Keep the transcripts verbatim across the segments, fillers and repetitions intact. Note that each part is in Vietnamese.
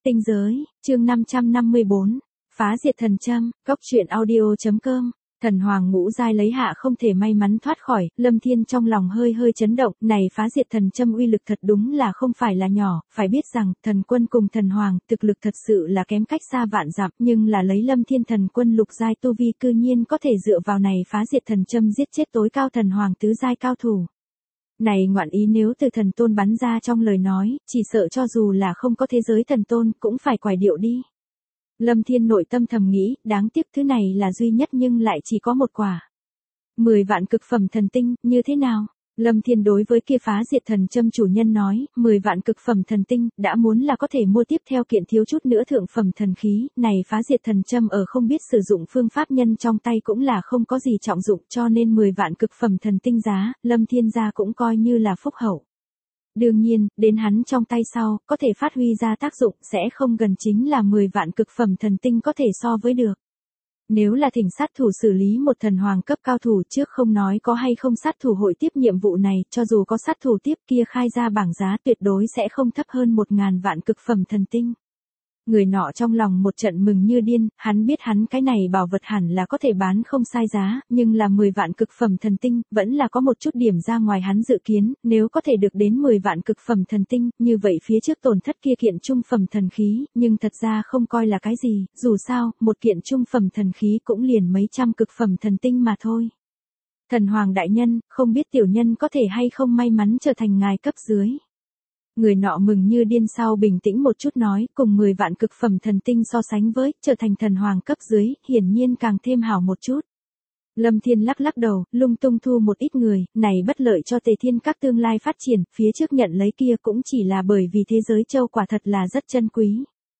Tinh giới, chương năm trăm năm mươi bốn, phá diệt thần châm, góc truyện audio.com. Thần hoàng ngũ giai lấy hạ không thể may mắn thoát khỏi, Lâm Thiên trong lòng hơi hơi chấn động, này phá diệt thần châm uy lực thật đúng là không phải là nhỏ, phải biết rằng, thần quân cùng thần hoàng, thực lực thật sự là kém cách xa vạn dặm, nhưng là lấy Lâm Thiên thần quân lục giai tu vi cư nhiên có thể dựa vào này phá diệt thần châm giết chết tối cao thần hoàng tứ giai cao thủ. Này ngoạn ý nếu từ thần tôn bắn ra trong lời nói, chỉ sợ cho dù là không có thế giới thần tôn cũng phải quải điệu đi. Lâm Thiên nội tâm thầm nghĩ, đáng tiếc thứ này là duy nhất nhưng lại chỉ có một quả. Mười vạn cực phẩm thần tinh, như thế nào? Lâm Thiên đối với kia phá diệt thần châm chủ nhân nói, mười vạn cực phẩm thần tinh, đã muốn là có thể mua tiếp theo kiện thiếu chút nữa thượng phẩm thần khí, này phá diệt thần châm ở không biết sử dụng phương pháp nhân trong tay cũng là không có gì trọng dụng cho nên mười vạn cực phẩm thần tinh giá, Lâm Thiên gia cũng coi như là phúc hậu. Đương nhiên, đến hắn trong tay sau, có thể phát huy ra tác dụng sẽ không gần chính là mười vạn cực phẩm thần tinh có thể so với được. Nếu là thỉnh sát thủ xử lý một thần hoàng cấp cao thủ trước không nói có hay không sát thủ hội tiếp nhiệm vụ này, cho dù có sát thủ tiếp kia khai ra bảng giá tuyệt đối sẽ không thấp hơn một ngàn vạn cực phẩm thần tinh. Người nọ trong lòng một trận mừng như điên, hắn biết hắn cái này bảo vật hẳn là có thể bán không sai giá, nhưng là mười vạn cực phẩm thần tinh, vẫn là có một chút điểm ra ngoài hắn dự kiến, nếu có thể được đến mười vạn cực phẩm thần tinh, như vậy phía trước tổn thất kia kiện trung phẩm thần khí, nhưng thật ra không coi là cái gì, dù sao, một kiện trung phẩm thần khí cũng liền mấy trăm cực phẩm thần tinh mà thôi. Thần hoàng đại nhân, không biết tiểu nhân có thể hay không may mắn trở thành ngài cấp dưới. Người nọ mừng như điên sau bình tĩnh một chút nói, cùng mười vạn cực phẩm thần tinh so sánh với, trở thành thần hoàng cấp dưới, hiển nhiên càng thêm hảo một chút. Lâm Thiên lắc lắc đầu, lung tung thu một ít người, này bất lợi cho Tề Thiên các tương lai phát triển, phía trước nhận lấy kia cũng chỉ là bởi vì thế giới châu quả thật là rất chân quý.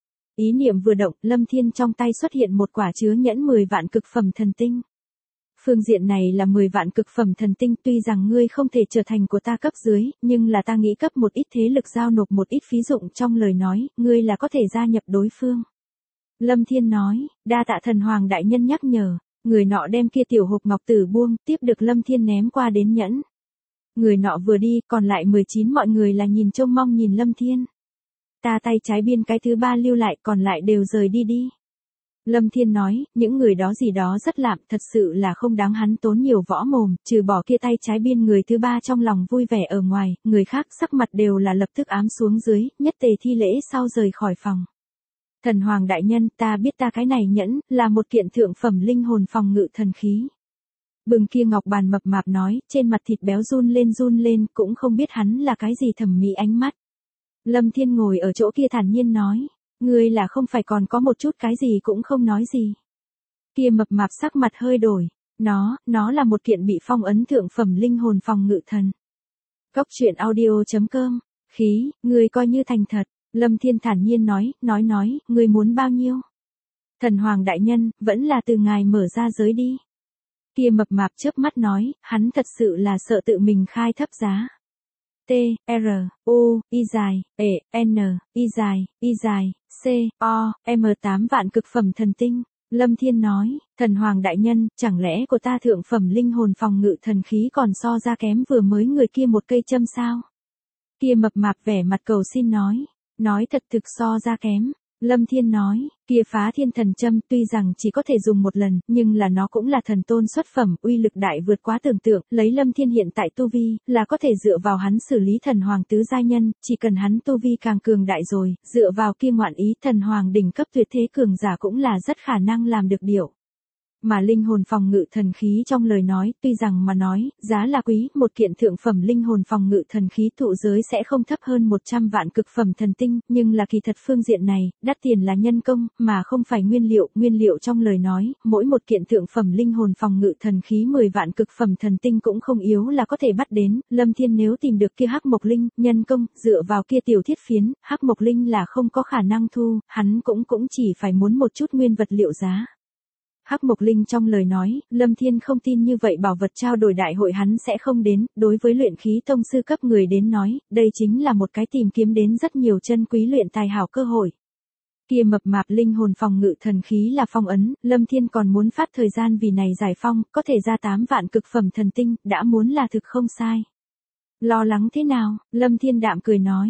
Ý niệm vừa động, Lâm Thiên trong tay xuất hiện một quả chứa nhẫn mười vạn cực phẩm thần tinh. Phương diện này là mười vạn cực phẩm thần tinh, tuy rằng ngươi không thể trở thành của ta cấp dưới, nhưng là ta nghĩ cấp một ít thế lực giao nộp một ít phí dụng trong lời nói, ngươi là có thể gia nhập đối phương. Lâm Thiên nói, đa tạ thần hoàng đại nhân nhắc nhở, người nọ đem kia tiểu hộp ngọc tử buông, tiếp được Lâm Thiên ném qua đến nhẫn. Người nọ vừa đi, còn lại mười chín mọi người là nhìn trông mong nhìn Lâm Thiên. Ta tay trái biên cái thứ ba lưu lại, còn lại đều rời đi đi. Lâm Thiên nói, những người đó gì đó rất lạm, thật sự là không đáng hắn tốn nhiều võ mồm, trừ bỏ kia tay trái biên người thứ ba trong lòng vui vẻ ở ngoài, người khác sắc mặt đều là lập tức ám xuống dưới, nhất tề thi lễ sau rời khỏi phòng. Thần hoàng đại nhân, ta biết ta cái này nhẫn, là một kiện thượng phẩm linh hồn phòng ngự thần khí. Bừng kia ngọc bàn mập mạp nói, trên mặt thịt béo run lên run lên, cũng không biết hắn là cái gì thẩm mỹ ánh mắt. Lâm Thiên ngồi ở chỗ kia thản nhiên nói. Ngươi là không phải còn có một chút cái gì cũng không nói gì. Kia mập mạp sắc mặt hơi đổi. Nó, nó là một kiện bị phong ấn thượng phẩm linh hồn phòng ngự thần. Góc truyện audio.com. Khí, ngươi coi như thành thật. Lâm Thiên thản nhiên nói, nói nói, ngươi muốn bao nhiêu? Thần hoàng đại nhân, vẫn là từ ngài mở ra giới đi. Kia mập mạp chớp mắt nói, hắn thật sự là sợ tự mình khai thấp giá. T, R, U, Y dài, E, N, Y dài, Y dài, C, O, M tám vạn cực phẩm thần tinh. Lâm Thiên nói, thần hoàng đại nhân, chẳng lẽ của ta thượng phẩm linh hồn phòng ngự thần khí còn so ra kém vừa mới người kia một cây châm sao? Kia mập mạp vẻ mặt cầu xin nói, nói thật thực so ra kém. Lâm Thiên nói, kia phá thiên thần châm tuy rằng chỉ có thể dùng một lần, nhưng là nó cũng là thần tôn xuất phẩm, uy lực đại vượt quá tưởng tượng, lấy Lâm Thiên hiện tại tu vi, là có thể dựa vào hắn xử lý thần hoàng tứ giai nhân, chỉ cần hắn tu vi càng cường đại rồi, dựa vào kia ngoạn ý thần hoàng đỉnh cấp tuyệt thế cường giả cũng là rất khả năng làm được điều. Mà linh hồn phòng ngự thần khí trong lời nói, tuy rằng mà nói, giá là quý, một kiện thượng phẩm linh hồn phòng ngự thần khí thụ giới sẽ không thấp hơn một trăm vạn cực phẩm thần tinh, nhưng là kỳ thật phương diện này, đắt tiền là nhân công, mà không phải nguyên liệu, nguyên liệu trong lời nói, mỗi một kiện thượng phẩm linh hồn phòng ngự thần khí mười vạn cực phẩm thần tinh cũng không yếu là có thể bắt đến, Lâm Thiên nếu tìm được kia hắc mộc linh, nhân công, dựa vào kia tiểu thiết phiến, hắc mộc linh là không có khả năng thu, hắn cũng cũng chỉ phải muốn một chút nguyên vật liệu giá. Hắc Mộc Linh trong lời nói, Lâm Thiên không tin như vậy bảo vật trao đổi đại hội hắn sẽ không đến, đối với luyện khí tông sư cấp người đến nói, đây chính là một cái tìm kiếm đến rất nhiều chân quý luyện tài hảo cơ hội. Kia mập mạp linh hồn phòng ngự thần khí là phong ấn, Lâm Thiên còn muốn phát thời gian vì này giải phong, có thể ra tám vạn cực phẩm thần tinh, đã muốn là thực không sai. Lo lắng thế nào, Lâm Thiên đạm cười nói.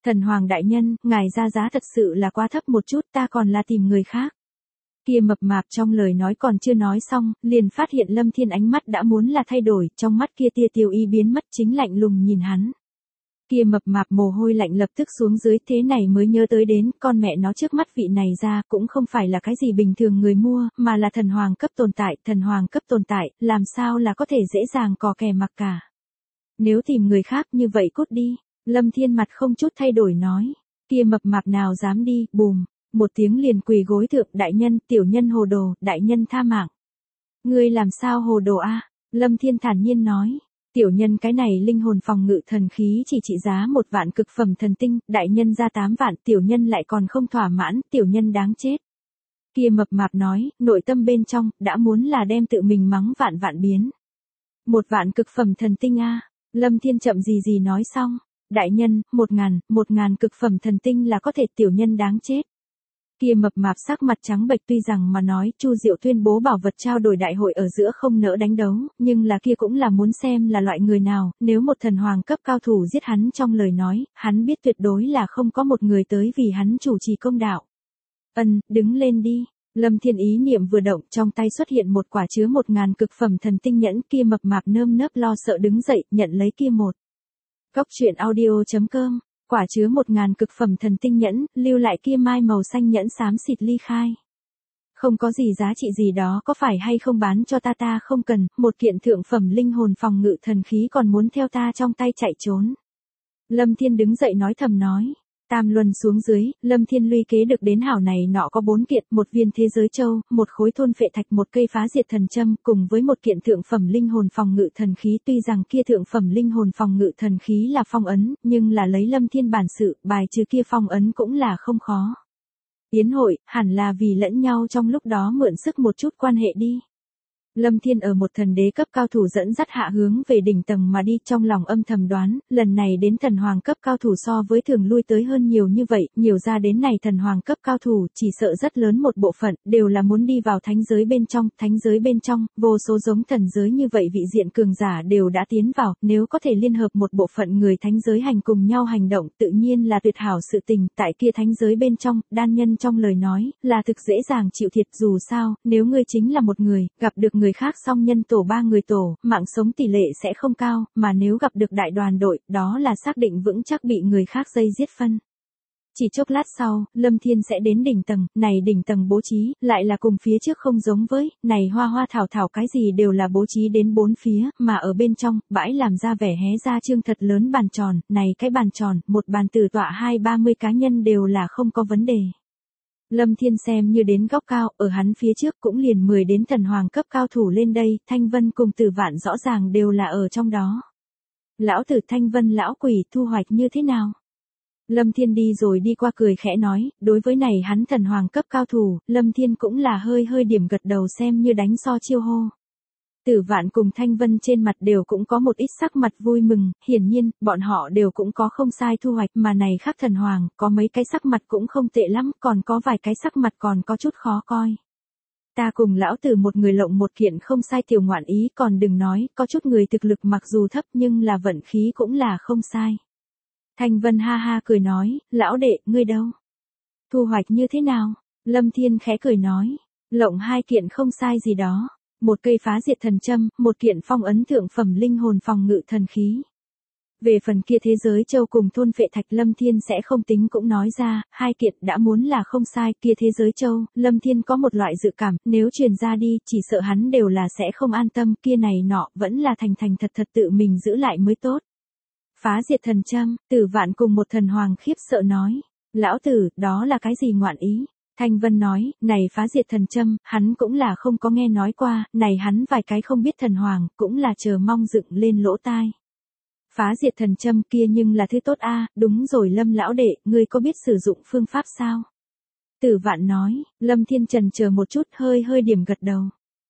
Thần hoàng đại nhân, ngài ra giá thật sự là quá thấp một chút, ta còn là tìm người khác. Kia mập mạp trong lời nói còn chưa nói xong, liền phát hiện Lâm Thiên ánh mắt đã muốn là thay đổi, trong mắt kia tia tiêu ý biến mất, chính lạnh lùng nhìn hắn. Kia mập mạp mồ hôi lạnh lập tức xuống dưới, thế này mới nhớ tới đến, con mẹ nó trước mắt vị này ra, cũng không phải là cái gì bình thường người mua, mà là thần hoàng cấp tồn tại, thần hoàng cấp tồn tại, làm sao là có thể dễ dàng cò kè mặc cả. Nếu tìm người khác như vậy cút đi, Lâm Thiên mặt không chút thay đổi nói, kia mập mạp nào dám đi, bùm, một tiếng liền quỳ gối thượng, đại nhân, tiểu nhân hồ đồ, đại nhân tha mạng. Ngươi làm sao hồ đồ a? Lâm Thiên thản nhiên nói. Tiểu nhân cái này linh hồn phòng ngự thần khí chỉ trị giá một vạn cực phẩm thần tinh, đại nhân ra tám vạn, tiểu nhân lại còn không thỏa mãn, tiểu nhân đáng chết. Kia mập mạp nói, nội tâm bên trong, đã muốn là đem tự mình mắng vạn vạn biến. Một vạn cực phẩm thần tinh a. Lâm Thiên chậm gì gì nói xong, đại nhân, một ngàn, một ngàn cực phẩm thần tinh là có thể, tiểu nhân đáng chết. Kia mập mạp sắc mặt trắng bệch, tuy rằng mà nói Chu Diệu tuyên bố bảo vật trao đổi đại hội ở giữa không nỡ đánh đấu, nhưng là kia cũng là muốn xem là loại người nào, nếu một thần hoàng cấp cao thủ giết hắn trong lời nói, hắn biết tuyệt đối là không có một người tới vì hắn chủ trì công đạo. Ân, đứng lên đi. Lâm Thiên ý niệm vừa động, trong tay xuất hiện một quả chứa một ngàn cực phẩm thần tinh nhẫn, kia mập mạp nơm nớp lo sợ đứng dậy, nhận lấy kia một. Cốc truyện audio chấm com. Quả chứa một ngàn cực phẩm thần tinh nhẫn, lưu lại kia mai màu xanh nhẫn xám xịt ly khai. Không có gì giá trị gì đó, có phải hay không bán cho ta, ta không cần, một kiện thượng phẩm linh hồn phòng ngự thần khí còn muốn theo ta trong tay chạy trốn. Lâm Thiên đứng dậy nói thầm nói. Tam luân xuống dưới, Lâm Thiên luy kế được đến hảo này nọ có bốn kiện, một viên thế giới châu, một khối thôn phệ thạch, một cây phá diệt thần châm, cùng với một kiện thượng phẩm linh hồn phòng ngự thần khí. Tuy rằng kia thượng phẩm linh hồn phòng ngự thần khí là phong ấn, nhưng là lấy Lâm Thiên bản sự, bài trừ kia phong ấn cũng là không khó. Yến hội, hẳn là vì lẫn nhau trong lúc đó mượn sức một chút quan hệ đi. Lâm Thiên ở một thần đế cấp cao thủ dẫn dắt hạ hướng về đỉnh tầng mà đi, trong lòng âm thầm đoán, lần này đến thần hoàng cấp cao thủ so với thường lui tới hơn nhiều như vậy, nhiều ra đến này thần hoàng cấp cao thủ, chỉ sợ rất lớn một bộ phận, đều là muốn đi vào thánh giới bên trong, thánh giới bên trong, vô số giống thần giới như vậy vị diện cường giả đều đã tiến vào, nếu có thể liên hợp một bộ phận người thánh giới hành cùng nhau hành động, tự nhiên là tuyệt hảo sự tình, tại kia thánh giới bên trong, đan nhân trong lời nói, là thực dễ dàng chịu thiệt, dù sao, nếu ngươi chính là một người, gặp được người khác song nhân tổ ba người tổ, mạng sống tỷ lệ sẽ không cao, mà nếu gặp được đại đoàn đội, đó là xác định vững chắc bị người khác dây giết phân. Chỉ chốc lát sau, Lâm Thiên sẽ đến đỉnh tầng, này đỉnh tầng bố trí, lại là cùng phía trước không giống với, này hoa hoa thảo thảo cái gì đều là bố trí đến bốn phía, mà ở bên trong, bãi làm ra vẻ hé ra trương thật lớn bàn tròn, này cái bàn tròn, một bàn tử tọa hai ba mươi cá nhân đều là không có vấn đề. Lâm Thiên xem như đến góc cao, ở hắn phía trước cũng liền mười đến thần hoàng cấp cao thủ lên đây, Thanh Vân cùng Tử Vạn rõ ràng đều là ở trong đó. Lão tử Thanh Vân lão quỷ thu hoạch như thế nào? Lâm Thiên đi rồi đi qua cười khẽ nói, đối với này hắn thần hoàng cấp cao thủ, Lâm Thiên cũng là hơi hơi điểm gật đầu xem như đánh so chiêu hô. Tử Vạn cùng Thanh Vân trên mặt đều cũng có một ít sắc mặt vui mừng, hiển nhiên, bọn họ đều cũng có không sai thu hoạch, mà này khác thần hoàng, có mấy cái sắc mặt cũng không tệ lắm, còn có vài cái sắc mặt còn có chút khó coi. Ta cùng lão tử một người lộng một kiện không sai tiểu ngoạn ý, còn đừng nói, có chút người thực lực mặc dù thấp nhưng là vận khí cũng là không sai. Thanh Vân ha ha cười nói, lão đệ, ngươi đâu? Thu hoạch như thế nào? Lâm Thiên khẽ cười nói, lộng hai kiện không sai gì đó. Một cây phá diệt thần châm, một kiện phong ấn thượng phẩm linh hồn phòng ngự thần khí. Về phần kia thế giới châu cùng thôn phệ thạch, Lâm Thiên sẽ không tính cũng nói ra, hai kiện đã muốn là không sai, kia thế giới châu, Lâm Thiên có một loại dự cảm, nếu truyền ra đi, chỉ sợ hắn đều là sẽ không an tâm, kia này nọ, vẫn là thành thành thật thật tự mình giữ lại mới tốt. Phá diệt thần châm, Tử Vạn cùng một thần hoàng khiếp sợ nói, lão tử, đó là cái gì ngoạn ý? Thanh Vân nói, này phá diệt thần châm, hắn cũng là không có nghe nói qua, này hắn vài cái không biết thần hoàng, cũng là chờ mong dựng lên lỗ tai. Phá diệt thần châm kia nhưng là thứ tốt a, đúng rồi Lâm lão đệ, ngươi có biết sử dụng phương pháp sao? Tử Vạn nói, Lâm Thiên trần chờ một chút hơi hơi điểm gật đầu.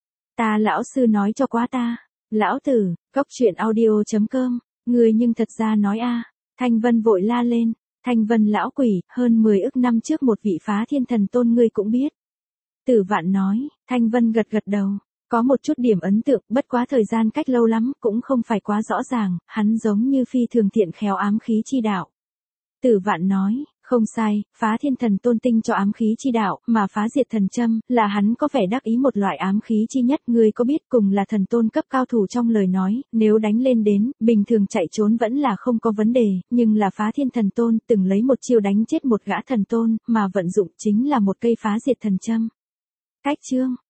Ta lão sư nói cho quá ta, lão tử, cốc truyện audio chấm com, ngươi nhưng thật ra nói a. Thanh Vân vội la lên. Thanh Vân lão quỷ, hơn mười ức năm trước một vị phá thiên thần tôn ngươi cũng biết. Tử Vạn nói, Thanh Vân gật gật đầu, có một chút điểm ấn tượng, bất quá thời gian cách lâu lắm, cũng không phải quá rõ ràng, hắn giống như phi thường thiện khéo ám khí chi đạo. Tử Vạn nói, không sai, phá thiên thần tôn tinh cho ám khí chi đạo, mà phá diệt thần châm, là hắn có vẻ đắc ý một loại ám khí chi nhất. Ngươi có biết cùng là thần tôn cấp cao thủ trong lời nói, nếu đánh lên đến, bình thường chạy trốn vẫn là không có vấn đề, nhưng là phá thiên thần tôn từng lấy một chiêu đánh chết một gã thần tôn, mà vận dụng chính là một cây phá diệt thần châm. Cách chương